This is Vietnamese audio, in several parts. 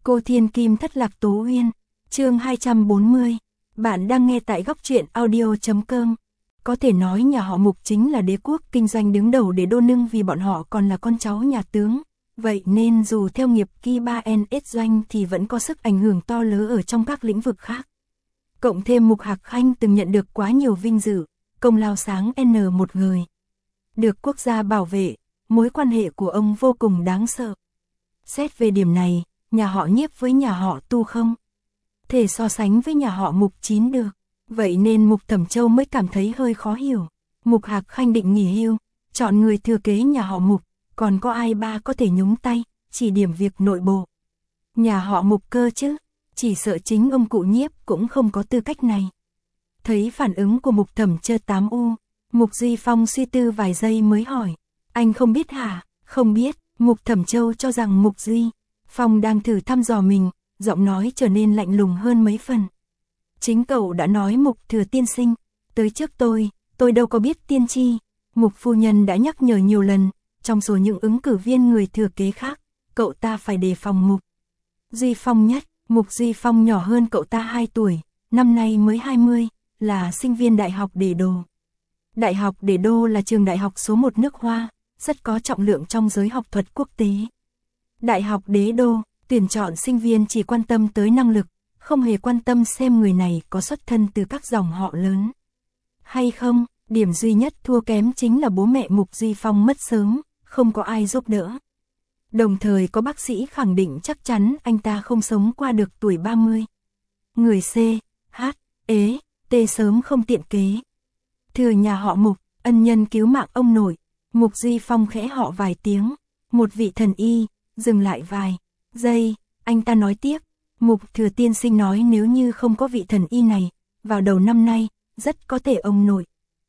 Cô Thiên Kim thất lạc Tố Uyên, chương 240. Bạn đang nghe tại góc truyện audio.com. Có thể nói nhà họ Mục chính là đế quốc kinh doanh đứng đầu để đô nưng vì bọn họ còn là con cháu nhà tướng. Vậy nên dù theo nghiệp kỳ 3NS doanh thì vẫn có sức ảnh hưởng to lớn ở trong các lĩnh vực khác. Cộng thêm Mục Hạc Khanh từng nhận được quá nhiều vinh dự, công lao sáng N một người. Được quốc gia bảo vệ, mối quan hệ của ông vô cùng đáng sợ. Xét về điểm này, nhà họ Nhiếp với nhà họ Tu không thể so sánh với nhà họ Mục Chín được. Vậy nên Mục Thẩm Châu mới cảm thấy hơi khó hiểu. Mục Hạc Khanh định nghỉ hưu, chọn người thừa kế nhà họ Mục, còn có ai ba có thể nhúng tay, chỉ điểm việc nội bộ. Nhà họ Mục cơ chứ, chỉ sợ chính ông cụ Nhiếp cũng không có tư cách này. Thấy phản ứng của Mục Thẩm Chơ 8U, Mục Duy Phong suy tư vài giây mới hỏi, anh không biết hả? Không biết. Mục Thẩm Châu cho rằng Mục Duy Phong đang thử thăm dò mình, giọng nói trở nên lạnh lùng hơn mấy phần. Chính cậu đã nói Mục Thừa tiên sinh, tới trước tôi đâu có biết tiên tri. Mục phu nhân đã nhắc nhở nhiều lần, trong số những ứng cử viên người thừa kế khác, cậu ta phải đề phòng Mục Duy Phong nhất. Mục Duy Phong nhỏ hơn cậu ta 2 tuổi, năm nay mới 20, là sinh viên Đại học Đế Đô. Đại học Đế Đô là trường đại học số 1 nước Hoa, rất có trọng lượng trong giới học thuật quốc tế. Đại học Đế Đô, tuyển chọn sinh viên chỉ quan tâm tới năng lực, không hề quan tâm xem người này có xuất thân từ các dòng họ lớn hay không. Điểm duy nhất thua kém chính là bố mẹ Mục Duy Phong mất sớm, không có ai giúp đỡ. Đồng thời có bác sĩ khẳng định chắc chắn anh ta không sống qua được tuổi 30. Người C, H, E, T sớm không tiện kế. Thừa nhà họ Mục, ân nhân cứu mạng ông nội. Mục Duy Phong khẽ họ vài tiếng, một vị thần y, dừng lại vài giây, anh ta nói tiếp, Mục Thừa tiên sinh nói nếu như không có vị thần y này, vào đầu năm nay, rất có thể ông nội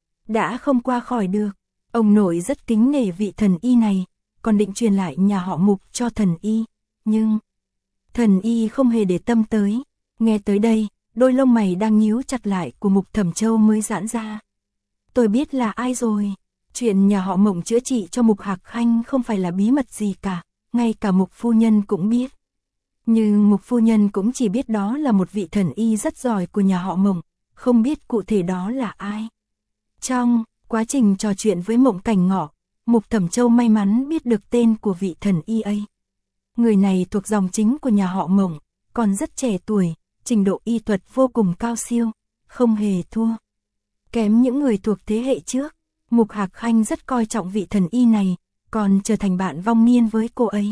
đã không qua khỏi được. Ông nội rất kính nể vị thần y này, còn định truyền lại nhà họ Mục cho thần y, nhưng thần y không hề để tâm tới. Nghe tới đây, đôi lông mày đang nhíu chặt lại của Mục Thẩm Châu mới giãn ra. Tôi biết là ai rồi. Chuyện nhà họ Mộng chữa trị cho Mục Hạc Khanh không phải là bí mật gì cả, ngay cả Mục phu nhân cũng biết. Nhưng Mục phu nhân cũng chỉ biết đó là một vị thần y rất giỏi của nhà họ Mộng, không biết cụ thể đó là ai. Trong quá trình trò chuyện với Mộng Cảnh Ngọ, Mục Thẩm Châu may mắn biết được tên của vị thần y ấy. Người này thuộc dòng chính của nhà họ Mộng, còn rất trẻ tuổi, trình độ y thuật vô cùng cao siêu, không hề thua kém những người thuộc thế hệ trước. Mục Hạc Khanh rất coi trọng vị thần y này, còn trở thành bạn vong niên với cô ấy.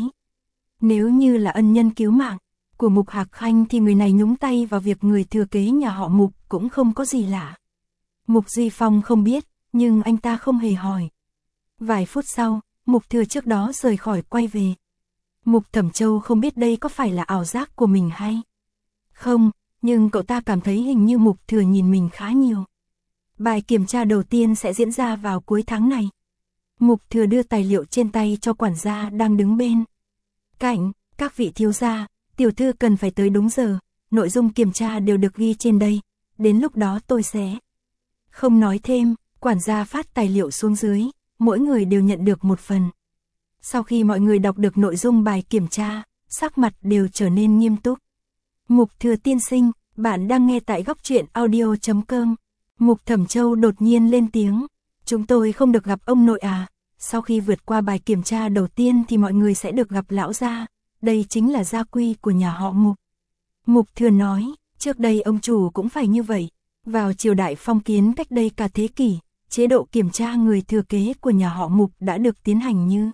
Nếu như là ân nhân cứu mạng của Mục Hạc Khanh thì người này nhúng tay vào việc người thừa kế nhà họ Mục cũng không có gì lạ. Mục Duy Phong không biết, nhưng anh ta không hề hỏi. Vài phút sau, Mục Thừa trước đó rời khỏi quay về. Mục Thẩm Châu không biết đây có phải là ảo giác của mình hay không, nhưng cậu ta cảm thấy hình như Mục Thừa nhìn mình khá nhiều. Bài kiểm tra đầu tiên sẽ diễn ra vào cuối tháng này. Mục Thừa đưa tài liệu trên tay cho quản gia đang đứng bên cạnh. Các vị thiếu gia, tiểu thư cần phải tới đúng giờ, nội dung kiểm tra đều được ghi trên đây, đến lúc đó tôi sẽ không nói thêm. Quản gia phát tài liệu xuống dưới, mỗi người đều nhận được một phần. Sau khi mọi người đọc được nội dung bài kiểm tra, sắc mặt đều trở nên nghiêm túc. Mục Thừa tiên sinh, bạn đang nghe tại góc truyện audio.com. Mục Thẩm Châu đột nhiên lên tiếng, chúng tôi không được gặp ông nội à? Sau khi vượt qua bài kiểm tra đầu tiên thì mọi người sẽ được gặp lão gia, đây chính là gia quy của nhà họ Mục. Mục Thừa nói, trước đây ông chủ cũng phải như vậy, vào triều đại phong kiến cách đây cả thế kỷ, chế độ kiểm tra người thừa kế của nhà họ Mục đã được tiến hành như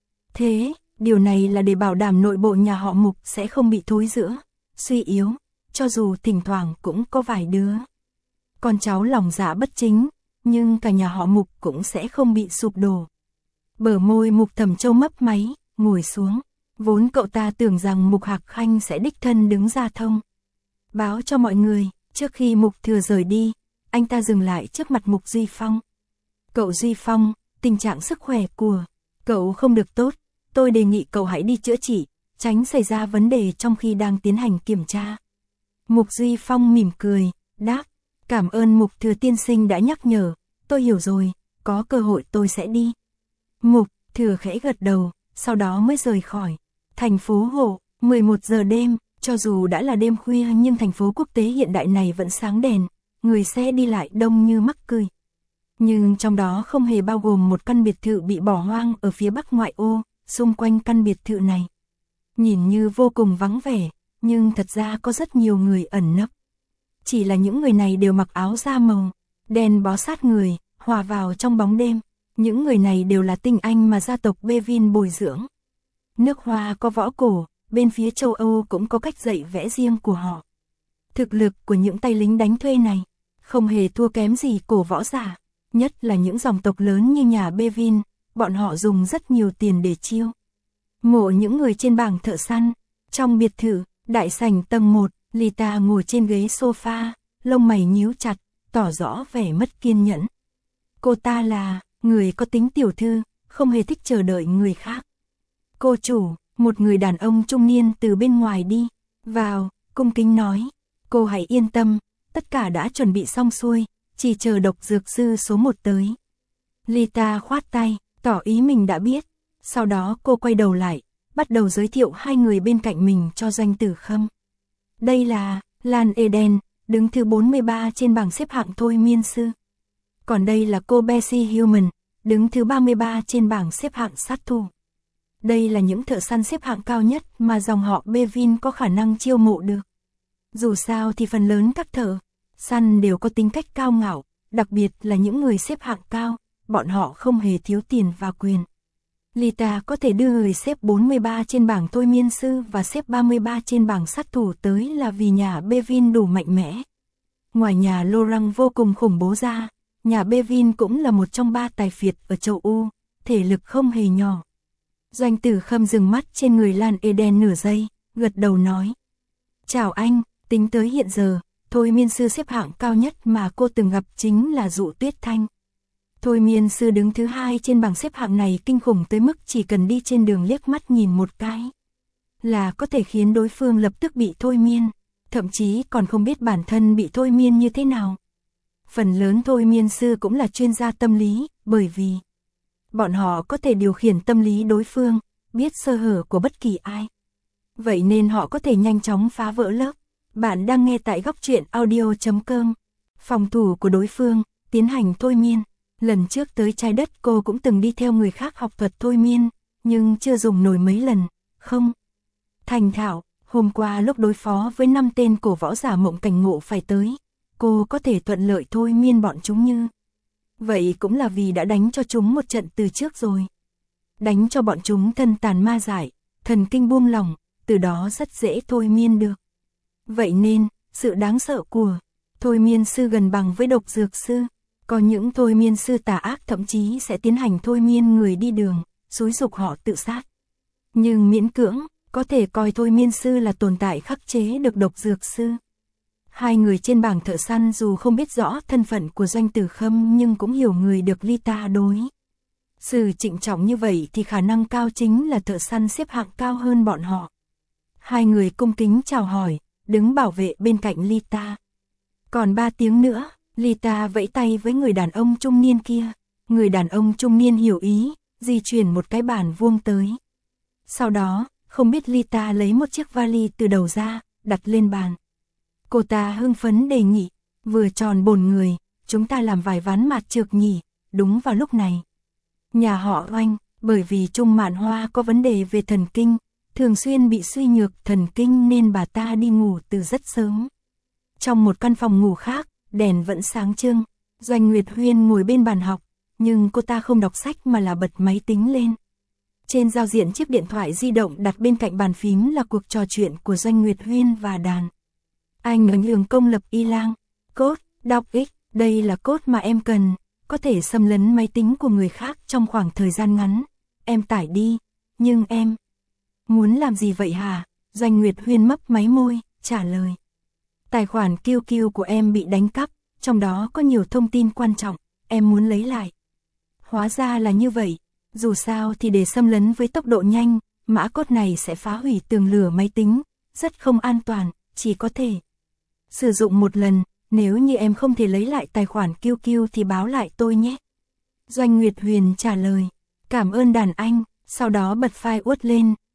thế, điều này là để bảo đảm nội bộ nhà họ Mục sẽ không bị thối rữa, suy yếu, cho dù thỉnh thoảng cũng có vài đứa con cháu lòng dạ bất chính, nhưng cả nhà họ Mục cũng sẽ không bị sụp đổ. Bờ môi Mục Thẩm Châu mấp máy, ngồi xuống. Vốn cậu ta tưởng rằng Mục Hạc Khanh sẽ đích thân đứng ra thông báo cho mọi người. Trước khi Mục Thừa rời đi, anh ta dừng lại trước mặt Mục Duy Phong. Cậu Duy Phong, tình trạng sức khỏe của cậu không được tốt, tôi đề nghị cậu hãy đi chữa trị, tránh xảy ra vấn đề trong khi đang tiến hành kiểm tra. Mục Duy Phong mỉm cười, đáp, cảm ơn Mục Thừa tiên sinh đã nhắc nhở, tôi hiểu rồi, có cơ hội tôi sẽ đi. Mục Thừa khẽ gật đầu, sau đó mới rời khỏi thành phố Hộ. 11 giờ đêm, cho dù đã là đêm khuya nhưng thành phố quốc tế hiện đại này vẫn sáng đèn, người xe đi lại đông như mắc cười. Nhưng trong đó không hề bao gồm một căn biệt thự bị bỏ hoang ở phía bắc ngoại ô, xung quanh căn biệt thự này. Nhìn như vô cùng vắng vẻ, nhưng thật ra có rất nhiều người ẩn nấp. Chỉ là những người này đều mặc áo da màu, đen bó sát người, hòa vào trong bóng đêm. Những người này đều là tinh anh mà gia tộc Bevin bồi dưỡng. Nước Hoa có võ cổ, bên phía châu Âu cũng có cách dạy vẽ riêng của họ. Thực lực của những tay lính đánh thuê này không hề thua kém gì cổ võ giả, nhất là những dòng tộc lớn như nhà Bevin, bọn họ dùng rất nhiều tiền để chiêu mộ những người trên bảng thợ săn. Trong biệt thự, đại sảnh tầng 1, Lita ngồi trên ghế sofa, lông mày nhíu chặt, tỏ rõ vẻ mất kiên nhẫn. Cô ta là người có tính tiểu thư, không hề thích chờ đợi người khác. Cô chủ, một người đàn ông trung niên từ bên ngoài đi vào, cung kính nói, cô hãy yên tâm, tất cả đã chuẩn bị xong xuôi, chỉ chờ độc dược sư số 1 tới. Lita khoát tay, tỏ ý mình đã biết, sau đó cô quay đầu lại, bắt đầu giới thiệu hai người bên cạnh mình cho Doanh Tử Khâm. Đây là Lan Eden, đứng thứ 43 trên bảng xếp hạng thôi miên sư. Còn đây là cô Bessie Human, đứng thứ 33 trên bảng xếp hạng sát thủ. Đây là những thợ săn xếp hạng cao nhất mà dòng họ Bevin có khả năng chiêu mộ được. Dù sao thì phần lớn các thợ săn đều có tính cách cao ngạo, đặc biệt là những người xếp hạng cao, bọn họ không hề thiếu tiền và quyền. Lita có thể đưa người xếp 43 trên bảng thôi miên sư và xếp 33 trên bảng sát thủ tới là vì nhà Bevin đủ mạnh mẽ. Ngoài nhà Laurent vô cùng khủng bố ra, nhà Bevin cũng là một trong 3 tài phiệt ở châu Âu, thể lực không hề nhỏ. Doanh Tử Khâm dừng mắt trên người Lan Eden nửa giây, gật đầu nói. Chào anh, tính tới hiện giờ, thôi miên sư xếp hạng cao nhất mà cô từng gặp chính là Dụ Tuyết Thanh. Thôi miên sư đứng thứ 2 trên bảng xếp hạng này kinh khủng tới mức chỉ cần đi trên đường liếc mắt nhìn một cái là có thể khiến đối phương lập tức bị thôi miên, thậm chí còn không biết bản thân bị thôi miên như thế nào. Phần lớn thôi miên sư cũng là chuyên gia tâm lý, bởi vì bọn họ có thể điều khiển tâm lý đối phương, biết sơ hở của bất kỳ ai. Vậy nên họ có thể nhanh chóng phá vỡ lớp. Bạn đang nghe tại góc truyện audio.com. Phòng thủ của đối phương, tiến hành thôi miên. Lần trước tới trái đất cô cũng từng đi theo người khác học thuật thôi miên, nhưng chưa dùng nổi mấy lần, không thành thạo. Hôm qua lúc đối phó với 5 tên cổ võ giả mộng cảnh ngộ phải tới, cô có thể thuận lợi thôi miên bọn chúng như vậy cũng là vì đã đánh cho chúng một trận từ trước rồi. Đánh cho bọn chúng thân tàn ma dại, thần kinh buông lỏng, từ đó rất dễ thôi miên được. Vậy nên, sự đáng sợ của thôi miên sư gần bằng với độc dược sư. Có những thôi miên sư tà ác thậm chí sẽ tiến hành thôi miên người đi đường, xúi giục họ tự sát. Nhưng miễn cưỡng, có thể coi thôi miên sư là tồn tại khắc chế được độc dược sư. Hai người trên bảng thợ săn dù không biết rõ thân phận của Doanh Tử Khâm nhưng cũng hiểu người được Lita đối xử trịnh trọng như vậy thì khả năng cao chính là thợ săn xếp hạng cao hơn bọn họ. Hai người cung kính chào hỏi, đứng bảo vệ bên cạnh Lita. Còn 3 tiếng nữa, Lita vẫy tay với người đàn ông trung niên kia. Người đàn ông trung niên hiểu ý, di chuyển một cái bàn vuông tới. Sau đó, không biết Lita lấy một chiếc vali từ đầu ra, đặt lên bàn. Cô ta hưng phấn đề nghị, vừa tròn bồn người, chúng ta làm vài ván mạt trược nhỉ. Đúng vào lúc này, nhà họ Oanh, bởi vì Trung Mạn Hoa có vấn đề về thần kinh, thường xuyên bị suy nhược thần kinh nên bà ta đi ngủ từ rất sớm. Trong một căn phòng ngủ khác, đèn vẫn sáng trưng, Doanh Nguyệt Huyên ngồi bên bàn học, nhưng cô ta không đọc sách mà là bật máy tính lên. Trên giao diện chiếc điện thoại di động đặt bên cạnh bàn phím là cuộc trò chuyện của Doanh Nguyệt Huyên và đàn. Anh ở trường công lập Y Lang, code, đọc X, đây là code mà em cần, có thể xâm lấn máy tính của người khác trong khoảng thời gian ngắn. Em tải đi, nhưng em muốn làm gì vậy hả? Doanh Nguyệt Huyên mấp máy môi, trả lời. Tài khoản QQ của em bị đánh cắp, trong đó có nhiều thông tin quan trọng, em muốn lấy lại. Hóa ra là như vậy, dù sao thì để xâm lấn với tốc độ nhanh, mã code này sẽ phá hủy tường lửa máy tính, rất không an toàn, chỉ có thể sử dụng một lần, nếu như em không thể lấy lại tài khoản QQ thì báo lại tôi nhé. Doanh Nguyệt Huyền trả lời, cảm ơn đàn anh, sau đó bật file uất lên,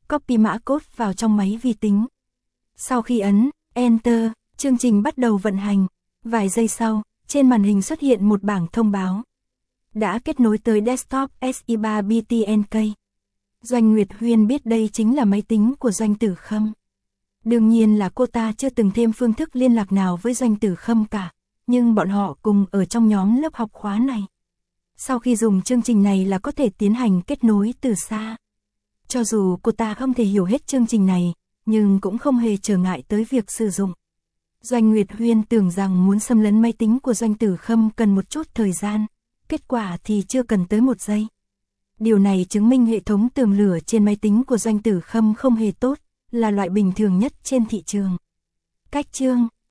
copy mã code vào trong máy vi tính. Sau khi ấn Enter, chương trình bắt đầu vận hành. Vài giây sau, trên màn hình xuất hiện một bảng thông báo. Đã kết nối tới desktop SI3 BTNK. Doanh Nguyệt Huyên biết đây chính là máy tính của Doanh Tử Khâm. Đương nhiên là cô ta chưa từng thêm phương thức liên lạc nào với Doanh Tử Khâm cả, nhưng bọn họ cùng ở trong nhóm lớp học khóa này. Sau khi dùng chương trình này là có thể tiến hành kết nối từ xa. Cho dù cô ta không thể hiểu hết chương trình này, nhưng cũng không hề trở ngại tới việc sử dụng. Doanh Nguyệt Huyên tưởng rằng muốn xâm lấn máy tính của Doanh Tử Khâm cần một chút thời gian, kết quả thì chưa cần tới 1 giây. Điều này chứng minh hệ thống tường lửa trên máy tính của Doanh Tử Khâm không hề tốt, là loại bình thường nhất trên thị trường. Cách chương